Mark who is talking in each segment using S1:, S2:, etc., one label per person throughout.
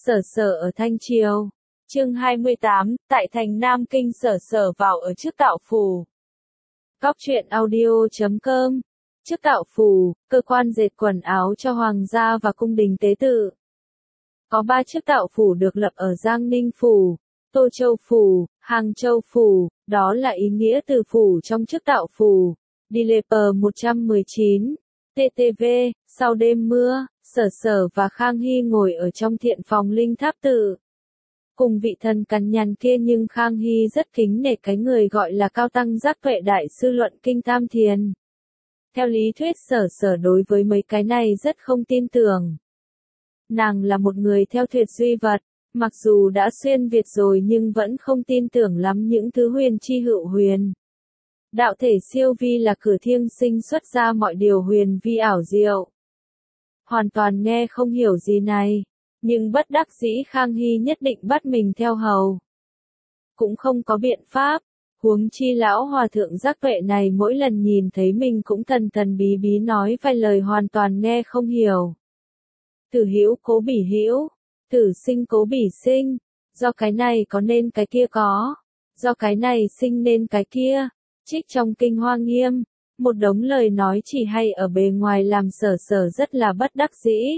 S1: Sở Sở ở Thanh Triều. Chương 28, tại thành Nam Kinh Sở Sở vào ở trước Tạo Phủ. Cóc truyện audio.com. Trước Tạo Phủ, cơ quan dệt quần áo cho hoàng gia và cung đình tế tự. Có 3 chiếc Tạo Phủ được lập ở Giang Ninh Phủ, Tô Châu Phủ, Hàng Châu Phủ, đó là ý nghĩa từ phủ trong chiếc Tạo Phủ. Dileper 119, TTV, sau đêm mưa, Sở Sở và Khang Hy ngồi ở trong thiện phòng Linh Tháp Tự. Cùng vị thần cằn nhằn kia, nhưng Khang Hy rất kính nể cái người gọi là Cao Tăng Giác Tuệ Đại Sư luận kinh Tam Thiền. Theo lý thuyết Sở Sở đối với mấy cái này rất không tin tưởng. Nàng là một người theo thuyết duy vật, mặc dù đã xuyên Việt rồi nhưng vẫn không tin tưởng lắm những thứ huyền chi hữu huyền. Đạo thể siêu vi là cửa thiêng sinh xuất ra mọi điều huyền vi ảo diệu. Hoàn toàn nghe không hiểu gì này, nhưng bất đắc dĩ Khang Hy nhất định bắt mình theo hầu. Cũng không có biện pháp, huống chi lão hòa thượng Giác Tuệ này mỗi lần nhìn thấy mình cũng thần thần bí bí nói vài lời hoàn toàn nghe không hiểu. Tử hữu cố bỉ hữu, tử sinh cố bỉ sinh, do cái này có nên cái kia có, do cái này sinh nên cái kia. Trích trong Kinh Hoa Nghiêm, một đống lời nói chỉ hay ở bề ngoài làm Sở Sở rất là bất đắc dĩ.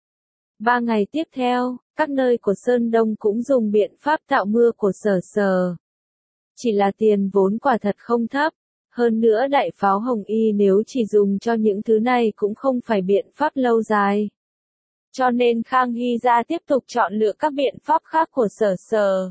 S1: 3 ngày tiếp theo, các nơi của Sơn Đông cũng dùng biện pháp tạo mưa của Sở Sở. Chỉ là tiền vốn quả thật không thấp, hơn nữa đại pháo hồng y nếu chỉ dùng cho những thứ này cũng không phải biện pháp lâu dài. Cho nên Khang Hy ra tiếp tục chọn lựa các biện pháp khác của Sở Sở.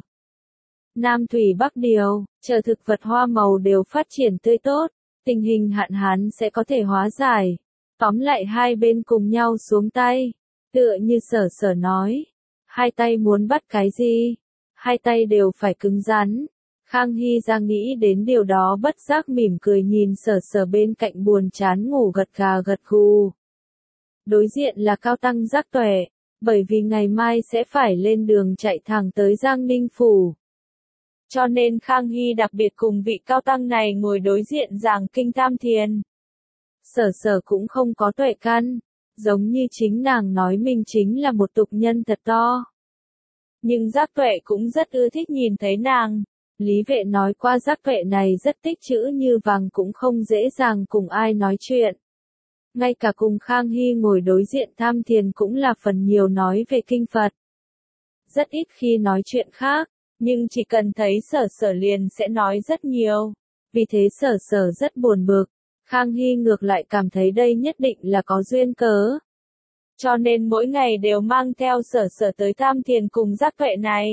S1: Nam Thủy Bắc Điều, chờ thực vật hoa màu đều phát triển tươi tốt, tình hình hạn hán sẽ có thể hóa giải. Tóm lại hai bên cùng nhau xuống tay, tựa như Sở Sở nói. Hai tay muốn bắt cái gì? Hai tay đều phải cứng rắn. Khang Hy ra nghĩ đến điều đó bất giác mỉm cười nhìn Sở Sở bên cạnh buồn chán ngủ gật gà gật gù. Đối diện là Cao Tăng Giác Tuệ, bởi vì ngày mai sẽ phải lên đường chạy thẳng tới Giang Ninh Phủ. Cho nên Khang Hy đặc biệt cùng vị Cao Tăng này ngồi đối diện giảng kinh Tam Thiền. Sở Sở cũng không có tuệ căn, giống như chính nàng nói mình chính là một tục nhân thật to. Nhưng Giác Tuệ cũng rất ưa thích nhìn thấy nàng. Lý Vệ nói qua Giác Tuệ này rất tích chữ như vàng, cũng không dễ dàng cùng ai nói chuyện. Ngay cả cùng Khang Hy ngồi đối diện tham thiền cũng là phần nhiều nói về kinh Phật. Rất ít khi nói chuyện khác, nhưng chỉ cần thấy Sở Sở liền sẽ nói rất nhiều. Vì thế Sở Sở rất buồn bực, Khang Hy ngược lại cảm thấy đây nhất định là có duyên cớ. Cho nên mỗi ngày đều mang theo Sở Sở tới tham thiền cùng Giác Tuệ này.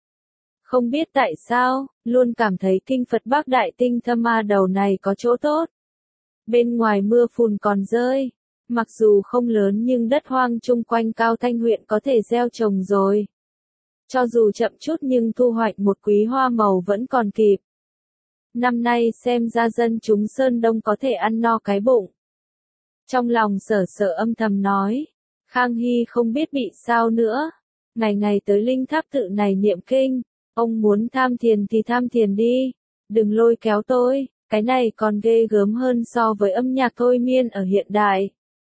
S1: Không biết tại sao, luôn cảm thấy kinh Phật Bác Đại Tinh Thâm Ma đầu này có chỗ tốt. Bên ngoài mưa phùn còn rơi, mặc dù không lớn nhưng đất hoang chung quanh Cao Thanh huyện có thể gieo trồng rồi. Cho dù chậm chút nhưng thu hoạch một quý hoa màu vẫn còn kịp. Năm nay xem ra dân chúng Sơn Đông có thể ăn no cái bụng. Trong lòng Sở Sở âm thầm nói, Khang Hy không biết bị sao nữa. Ngày ngày tới Linh Tháp Tự này niệm kinh, ông muốn tham thiền thì tham thiền đi, đừng lôi kéo tôi, cái này còn ghê gớm hơn so với âm nhạc thôi miên ở hiện đại.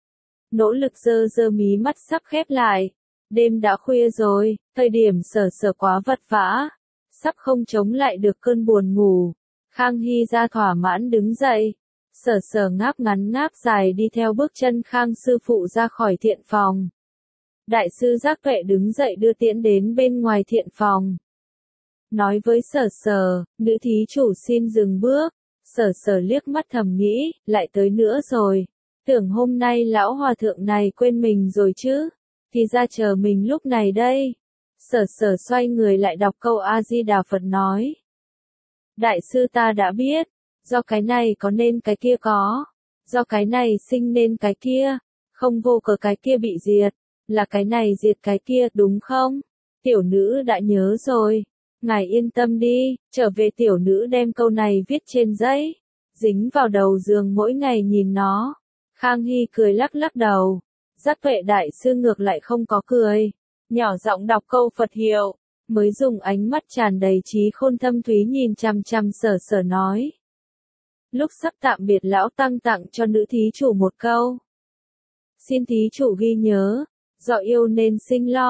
S1: Nỗ lực dơ dơ mí mắt sắp khép lại. Đêm đã khuya rồi, thời điểm Sở Sở quá vật vã, sắp không chống lại được cơn buồn ngủ. Khang Hy ra thỏa mãn đứng dậy. Sở Sở ngáp ngắn ngáp dài đi theo bước chân Khang sư phụ ra khỏi thiện phòng. Đại sư Giác Tuệ đứng dậy đưa tiễn đến bên ngoài thiện phòng. Nói với Sở Sở, nữ thí chủ xin dừng bước. Sở Sở liếc mắt thầm nghĩ, lại tới nữa rồi. Tưởng hôm nay lão hòa thượng này quên mình rồi chứ. Thì ra chờ mình lúc này đây. Sở Sở xoay người lại đọc câu A-di-đà Phật nói. Đại sư ta đã biết, do cái này có nên cái kia có, do cái này sinh nên cái kia, không vô cớ cái kia bị diệt, là cái này diệt cái kia đúng không? Tiểu nữ đã nhớ rồi, ngài yên tâm đi, trở về tiểu nữ đem câu này viết trên giấy, dính vào đầu giường mỗi ngày nhìn nó. Khang Hy cười lắc lắc đầu. Giác Tuệ Đại sư ngược lại không có cười, nhỏ giọng đọc câu Phật hiệu, mới dùng ánh mắt tràn đầy trí khôn thâm thúy nhìn chằm chằm Sở Sở nói. Lúc sắp tạm biệt lão tăng tặng cho nữ thí chủ một câu. Xin thí chủ ghi nhớ, do yêu nên sinh lo,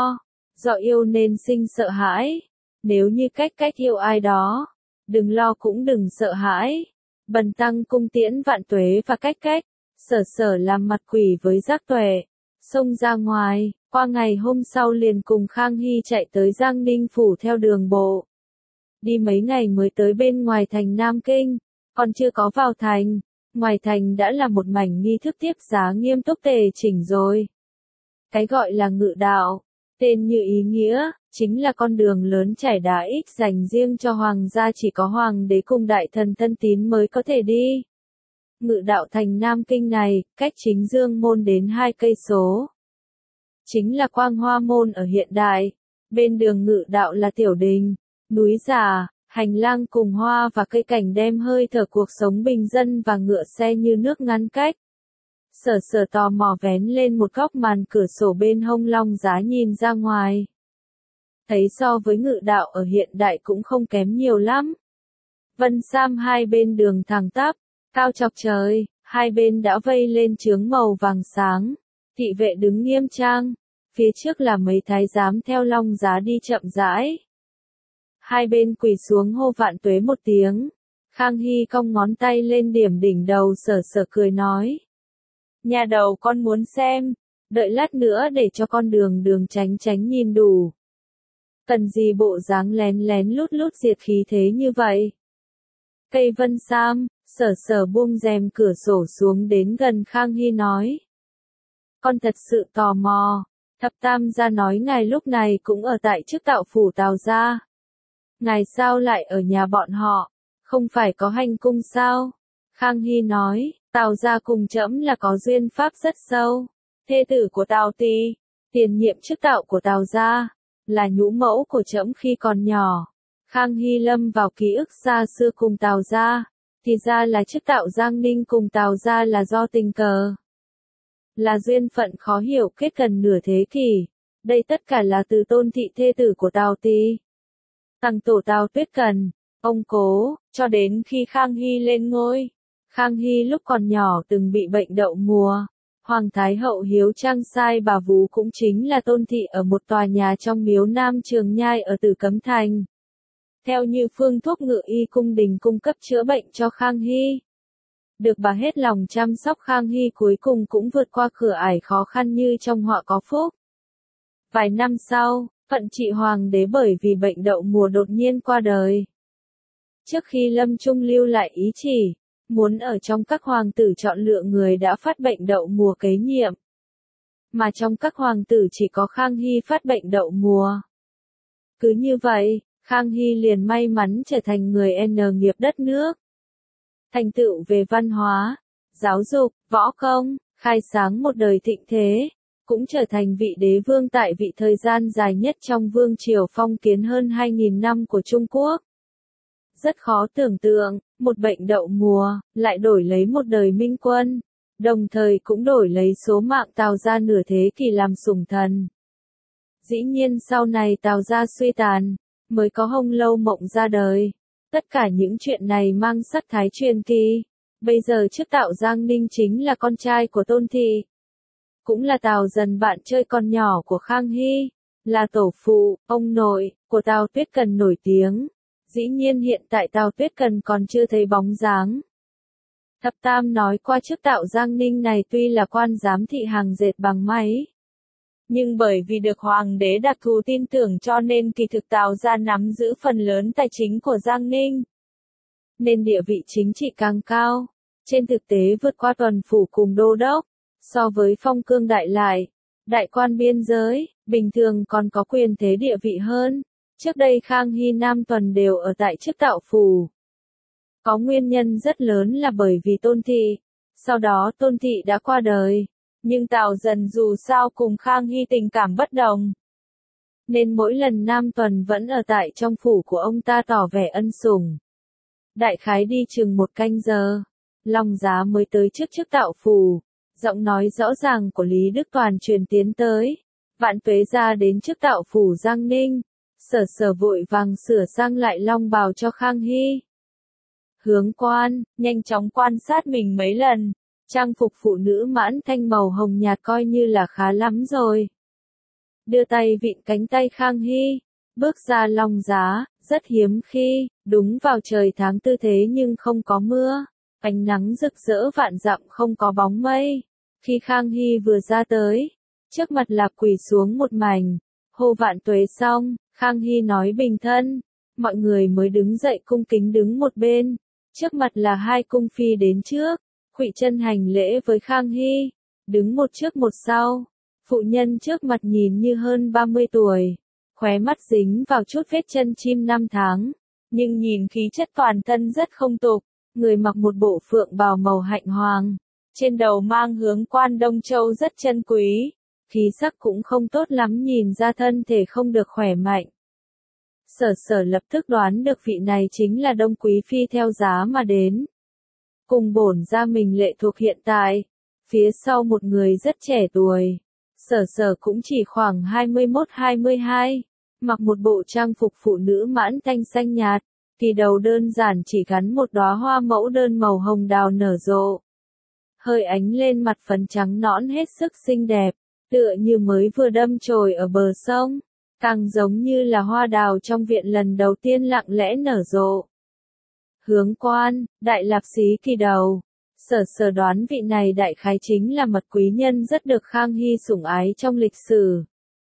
S1: Do yêu nên sinh sợ hãi. Nếu như cách yêu ai đó, đừng lo cũng đừng sợ hãi. Bần tăng cung tiễn vạn tuế và cách, sở làm mặt quỷ với giác tuệ, xông ra ngoài, qua ngày hôm sau liền cùng Khang Hy chạy tới Giang Ninh Phủ theo đường bộ. Đi mấy ngày mới tới bên ngoài thành Nam Kinh, còn chưa có vào thành, ngoài thành đã là một mảnh nghi thức tiếp giá nghiêm túc tề chỉnh rồi. Cái gọi là ngự đạo, tên như ý nghĩa, chính là con đường lớn trải đá ích dành riêng cho hoàng gia, chỉ có hoàng đế cùng đại thần thân tín mới có thể đi. Ngự đạo thành Nam Kinh này, cách chính Dương môn đến 2 cây số. Chính là Quang Hoa môn ở hiện đại. Bên đường ngự đạo là tiểu đình, núi già, hành lang cùng hoa và cây cảnh đem hơi thở cuộc sống bình dân và ngựa xe như nước ngăn cách. Sở tò mò vén lên một góc màn cửa sổ bên hông long giá nhìn ra ngoài. Thấy so với ngự đạo ở hiện đại cũng không kém nhiều lắm. Vân sam hai bên đường thẳng tắp, cao chọc trời, hai bên đã vây lên chướng màu vàng sáng. Thị vệ đứng nghiêm trang, phía trước là mấy thái giám theo long giá đi chậm rãi. Hai bên quỳ xuống hô vạn tuế một tiếng. Khang Hy cong ngón tay lên điểm đỉnh đầu, sở cười nói. Nhà đầu con muốn xem, đợi lát nữa để cho con đường tránh nhìn đủ. Cần gì bộ dáng lén lút diệt khí thế như vậy? Cây vân sam, sở buông rèm cửa sổ xuống đến gần Khang Hy nói. Con thật sự tò mò, thập tam gia nói ngài lúc này cũng ở tại chức tạo phủ Tào gia. Ngài sao lại ở nhà bọn họ, không phải có hành cung sao? Khang Hy nói, Tào gia cùng trẫm là có duyên pháp rất sâu. Thê tử của Tào Tỳ, tiền nhiệm chức tạo của Tào gia, là nhũ mẫu của trẫm khi còn nhỏ. Khang Hy lâm vào ký ức xa xưa cùng Tào gia, thì ra là chức tạo Giang Ninh cùng Tào gia là do tình cờ. Là duyên phận khó hiểu kết gần nửa thế kỷ. Đây tất cả là từ Tôn thị thê tử của Tào Tỳ. Tằng tổ Tào Tuyết Cần, ông cố, cho đến khi Khang Hy lên ngôi. Khang Hy lúc còn nhỏ từng bị bệnh đậu mùa. Hoàng Thái hậu hiếu trang sai bà vú cũng chính là Tôn thị ở một tòa nhà trong miếu Nam Trường Nhai ở Tử Cấm Thành. Theo như phương thuốc ngự y cung đình cung cấp chữa bệnh cho Khang Hy. Được bà hết lòng chăm sóc, Khang Hy cuối cùng cũng vượt qua cửa ải khó khăn như trong họa có phúc. Vài năm sau, phận trị hoàng đế bởi vì bệnh đậu mùa đột nhiên qua đời. Trước khi lâm chung lưu lại ý chỉ, muốn ở trong các hoàng tử chọn lựa người đã phát bệnh đậu mùa kế nhiệm. Mà trong các hoàng tử chỉ có Khang Hy phát bệnh đậu mùa. Cứ như vậy, Khang Hy liền may mắn trở thành người N nghiệp đất nước. Thành tựu về văn hóa, giáo dục, võ công, khai sáng một đời thịnh thế, cũng trở thành vị đế vương tại vị thời gian dài nhất trong vương triều phong kiến hơn 2.000 năm của Trung Quốc. Rất khó tưởng tượng, một bệnh đậu mùa, lại đổi lấy một đời minh quân, đồng thời cũng đổi lấy số mạng Tào gia nửa thế kỷ làm sủng thần. Dĩ nhiên sau này Tào gia suy tàn, mới có Hồng Lâu Mộng ra đời. Tất cả những chuyện này mang sắc thái truyền kỳ. Bây giờ chức tạo Giang Ninh chính là con trai của Tôn thị. Cũng là Tào Dần bạn chơi con nhỏ của Khang Hy. Là tổ phụ, ông nội, của Tào Tuyết Cần nổi tiếng. Dĩ nhiên hiện tại Tào Tuyết Cần còn chưa thấy bóng dáng. Thập Tam nói qua chức tạo Giang Ninh này tuy là quan giám thị hàng dệt bằng máy. Nhưng bởi vì được hoàng đế đặc thù tin tưởng cho nên kỳ thực Tào gia nắm giữ phần lớn tài chính của Giang Ninh. Nên địa vị chính trị càng cao. Trên thực tế vượt qua tuần phủ cùng đô đốc. So với phong cương đại lại, đại quan biên giới, bình thường còn có quyền thế địa vị hơn. Trước đây Khang Hy Nam Tuần đều ở tại chức tạo phủ. Có nguyên nhân rất lớn là bởi vì Tôn thị. Sau đó Tôn thị đã qua đời. Nhưng Tào Dần dù sao cùng Khang Hy tình cảm bất đồng. Nên mỗi lần Nam Tuần vẫn ở tại trong phủ của ông ta tỏ vẻ ân sủng. Đại khái đi chừng 1 canh giờ. Long Giá mới tới trước chức tạo phủ. Giọng nói rõ ràng của Lý Đức Toàn truyền tiến tới. Vạn tuế ra đến chức tạo phủ Giang Ninh. Sở vội vàng sửa sang lại long bào cho Khang Hy. Hướng quan, nhanh chóng quan sát mình mấy lần. Trang phục phụ nữ mãn thanh màu hồng nhạt coi như là khá lắm rồi. đưa tay vịn cánh tay Khang Hy, bước ra Long Giá, rất hiếm khi, đúng vào trời tháng tư thế nhưng không có mưa, ánh nắng rực rỡ vạn dặm không có bóng mây. Khi Khang Hy vừa ra tới, trước mặt là quỳ xuống một mảnh, hô vạn tuế xong, Khang Hy nói bình thân, mọi người mới đứng dậy cung kính đứng một bên, trước mặt là hai cung phi đến trước, khuỵu chân hành lễ với Khang Hy, đứng một trước một sau, phụ nhân trước mặt nhìn như hơn 30 tuổi, khóe mắt dính vào chút vết chân chim 5 tháng, nhưng nhìn khí chất toàn thân rất không tục, người mặc một bộ phượng bào màu hạnh hoàng, trên đầu mang hướng quan Đông Châu rất chân quý, khí sắc cũng không tốt lắm, nhìn ra thân thể không được khỏe mạnh. Sở Sở lập tức đoán được vị này chính là Đông Quý Phi theo giá mà đến. Cùng bổn gia mình lệ thuộc hiện tại, phía sau một người rất trẻ tuổi, Sở Sở cũng chỉ khoảng 21-22, mặc một bộ trang phục phụ nữ mãn thanh xanh nhạt, kỳ đầu đơn giản chỉ gắn một đóa hoa mẫu đơn màu hồng đào nở rộ. Hơi ánh lên mặt phấn trắng nõn hết sức xinh đẹp, tựa như mới vừa đâm chồi ở bờ sông, càng giống như là hoa đào trong viện lần đầu tiên lặng lẽ nở rộ. Hướng quan, đại lạp xí kỳ đầu, Sở Sở đoán vị này đại khái chính là mật quý nhân rất được Khang Hy sủng ái trong lịch sử.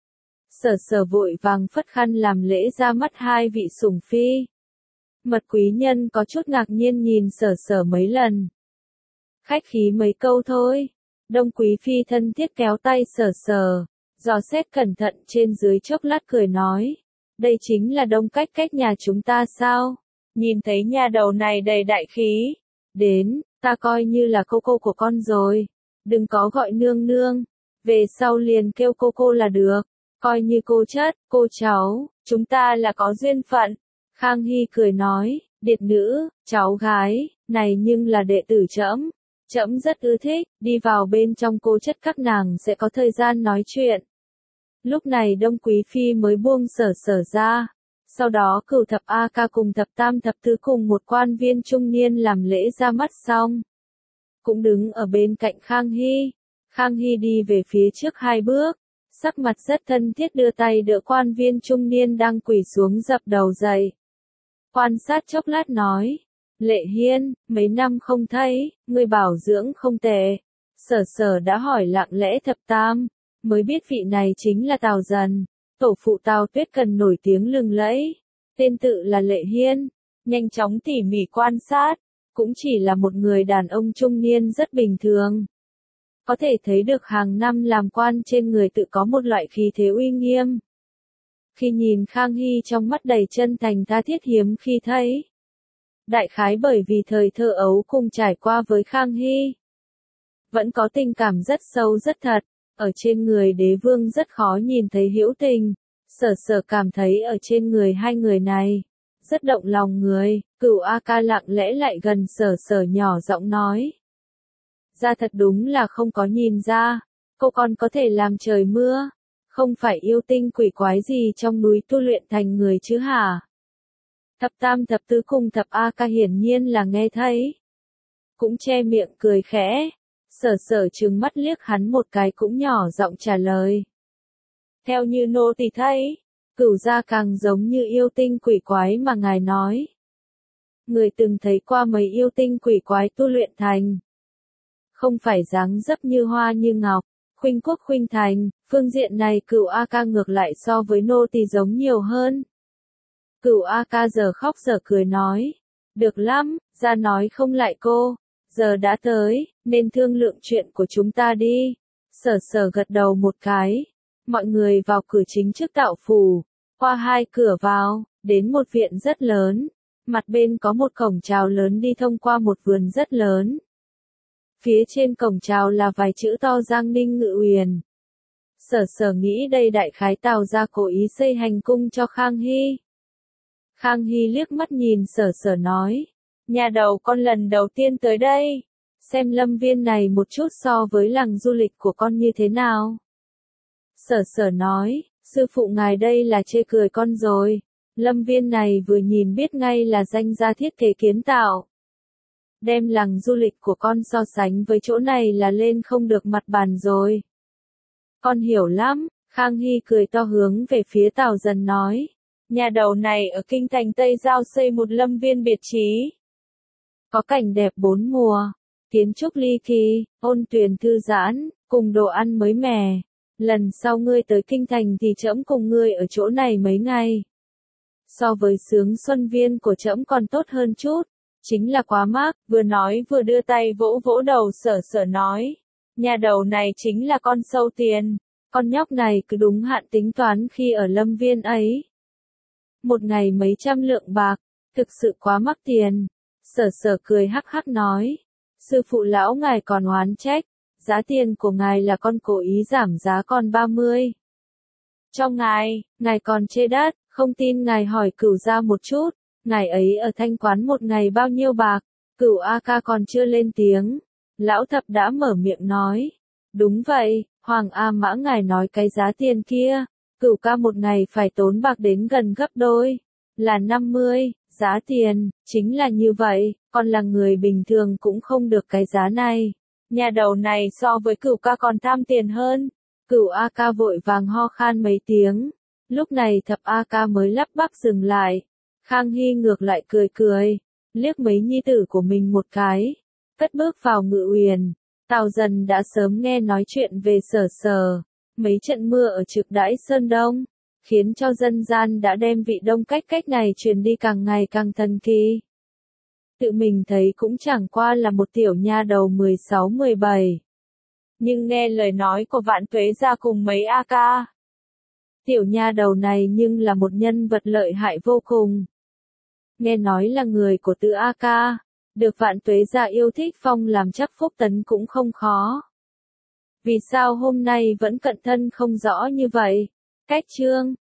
S1: Sở Sở vội vàng phất khăn làm lễ ra mắt hai vị sủng phi. Mật quý nhân có chút ngạc nhiên nhìn Sở Sở mấy lần. Khách khí mấy câu thôi. Đông Quý Phi thân thiết kéo tay Sở Sở, dò xét cẩn thận trên dưới chốc lát cười nói. Đây chính là Đông Cách Cách nhà chúng ta sao? Nhìn thấy nhà đầu này đầy đại khí. Đến, ta coi như là cô của con rồi. Đừng có gọi nương nương. Về sau liền kêu cô là được. Coi như cô chất, cô cháu, chúng ta là có duyên phận. Khang Hy cười nói, điệt nữ, cháu gái, này nhưng là đệ tử trẫm. Trẫm rất ưa thích, đi vào bên trong cô chất các nàng sẽ có thời gian nói chuyện. Lúc này Đông Quý Phi mới buông Sở Sở ra. Sau đó Cửu Thập A Ca cùng Thập Tam Thập Tứ cùng một quan viên trung niên làm lễ ra mắt xong. Cũng đứng ở bên cạnh Khang Hy. Khang Hy đi về phía trước 2 bước, sắc mặt rất thân thiết đưa tay đỡ quan viên trung niên đang quỳ xuống dập đầu dậy. Quan sát chốc lát nói, Lệ Hiên, mấy năm không thấy, người bảo dưỡng không tệ. Sở Sở đã hỏi lặng lẽ Thập Tam, mới biết vị này chính là Tào Dần, tổ phụ Tào Tuyết Cần nổi tiếng lừng lẫy, tên tự là Lệ Hiên, nhanh chóng tỉ mỉ quan sát, cũng chỉ là một người đàn ông trung niên rất bình thường. Có thể thấy được hàng năm làm quan trên người tự có một loại khí thế uy nghiêm. Khi nhìn Khang Hy trong mắt đầy chân thành tha thiết hiếm khi thấy. Đại khái bởi vì thời thơ ấu cùng trải qua với Khang Hy. Vẫn có tình cảm rất sâu rất thật, ở trên người đế vương rất khó nhìn thấy hữu tình. Sở Sở cảm thấy ở trên người hai người này, rất động lòng người. Cửu A Ca lặng lẽ lại gần Sở Sở nhỏ giọng nói. Ra thật đúng là không có nhìn ra, cô còn có thể làm trời mưa, không phải yêu tinh quỷ quái gì trong núi tu luyện thành người chứ hả? Thập Tam Thập Tứ cùng Thập A Ca hiển nhiên là nghe thấy, cũng che miệng cười khẽ. Sở Sở trừng mắt liếc hắn một cái cũng nhỏ giọng trả lời. Theo như nô tỳ thấy, Cửu gia càng giống như yêu tinh quỷ quái mà ngài nói. Người từng thấy qua mấy yêu tinh quỷ quái tu luyện thành. Không phải dáng dấp như hoa như ngọc, khuynh quốc khuynh thành, phương diện này Cửu A Ca ngược lại so với nô tỳ giống nhiều hơn. Cửu A Ca giờ khóc giờ cười nói, được lắm, ra nói không lại cô, giờ đã tới, nên thương lượng chuyện của chúng ta đi. Sở Sở gật đầu một cái, mọi người vào cửa chính trước Tạo Phủ, qua 2 cửa vào, đến một viện rất lớn, mặt bên có một cổng chào lớn đi thông qua một vườn rất lớn. Phía trên cổng chào là vài chữ to Giang Ninh Ngự Uyển. Sở Sở nghĩ đây đại khái Tào gia cố ý xây hành cung cho Khang Hy. Khang Hy liếc mắt nhìn Sở Sở nói, nhà đầu con lần đầu tiên tới đây, xem lâm viên này một chút so với làng du lịch của con như thế nào. Sở Sở nói, sư phụ ngài đây là chê cười con rồi, lâm viên này vừa nhìn biết ngay là danh gia thiết kế kiến tạo. Đem làng du lịch của con so sánh với chỗ này là lên không được mặt bàn rồi. Con hiểu lắm, Khang Hy cười to hướng về phía Tào Dần nói. Nhà đầu này ở kinh thành Tây Giao xây một lâm viên biệt trí. Có cảnh đẹp bốn mùa, kiến trúc ly kỳ, ôn tuyền thư giãn, cùng đồ ăn mới mẻ. Lần sau ngươi tới kinh thành thì trẫm cùng ngươi ở chỗ này mấy ngày. So với Sướng Xuân Viên của trẫm còn tốt hơn chút. Chính là quá mắc, vừa nói vừa đưa tay vỗ vỗ đầu Sở Sở nói. Nhà đầu này chính là con sâu tiền. Con nhóc này cứ đúng hạn tính toán khi ở lâm viên ấy. Một ngày mấy trăm lượng bạc, thực sự quá mắc tiền. Sở Sở cười hắc hắc nói. Sư phụ lão ngài còn oán trách. Giá tiền của ngài là con cố ý giảm giá còn 30. Cho ngài còn chê đắt, không tin ngài hỏi Cửu gia một chút. Ngài ấy ở Thanh Quán một ngày bao nhiêu bạc? Cửu A ca còn chưa lên tiếng. Lão Thập đã mở miệng nói. Đúng vậy, Hoàng A Mã ngài nói cái giá tiền kia. Cửu ca một ngày phải tốn bạc đến gần gấp đôi. Là 50, giá tiền, chính là như vậy, còn là người bình thường cũng không được cái giá này. Nhà đầu này so với Cửu ca còn tham tiền hơn. Cửu A ca vội vàng ho khan mấy tiếng. Lúc này Thập A ca mới lắp bắp dừng lại. Khang Hy ngược lại cười cười, liếc mấy nhi tử của mình một cái, cất bước vào Ngự Uyển. Tào Dần đã sớm nghe nói chuyện về Sở Sở, mấy trận mưa ở Trực Đãi Sơn Đông, khiến cho dân gian đã đem vị Đông cách này truyền đi càng ngày càng thần kỳ. Tự mình thấy cũng chẳng qua là một tiểu nha đầu 16-17. Nhưng nghe lời nói của Vạn Tuế gia cùng mấy A ca. Tiểu nha đầu này nhưng là một nhân vật lợi hại vô cùng. Nghe nói là người của Từ A ca, được Vạn Tuế gia yêu thích phong làm chắc phúc tấn cũng không khó. Vì sao hôm nay vẫn cận thân không rõ như vậy? Cách chương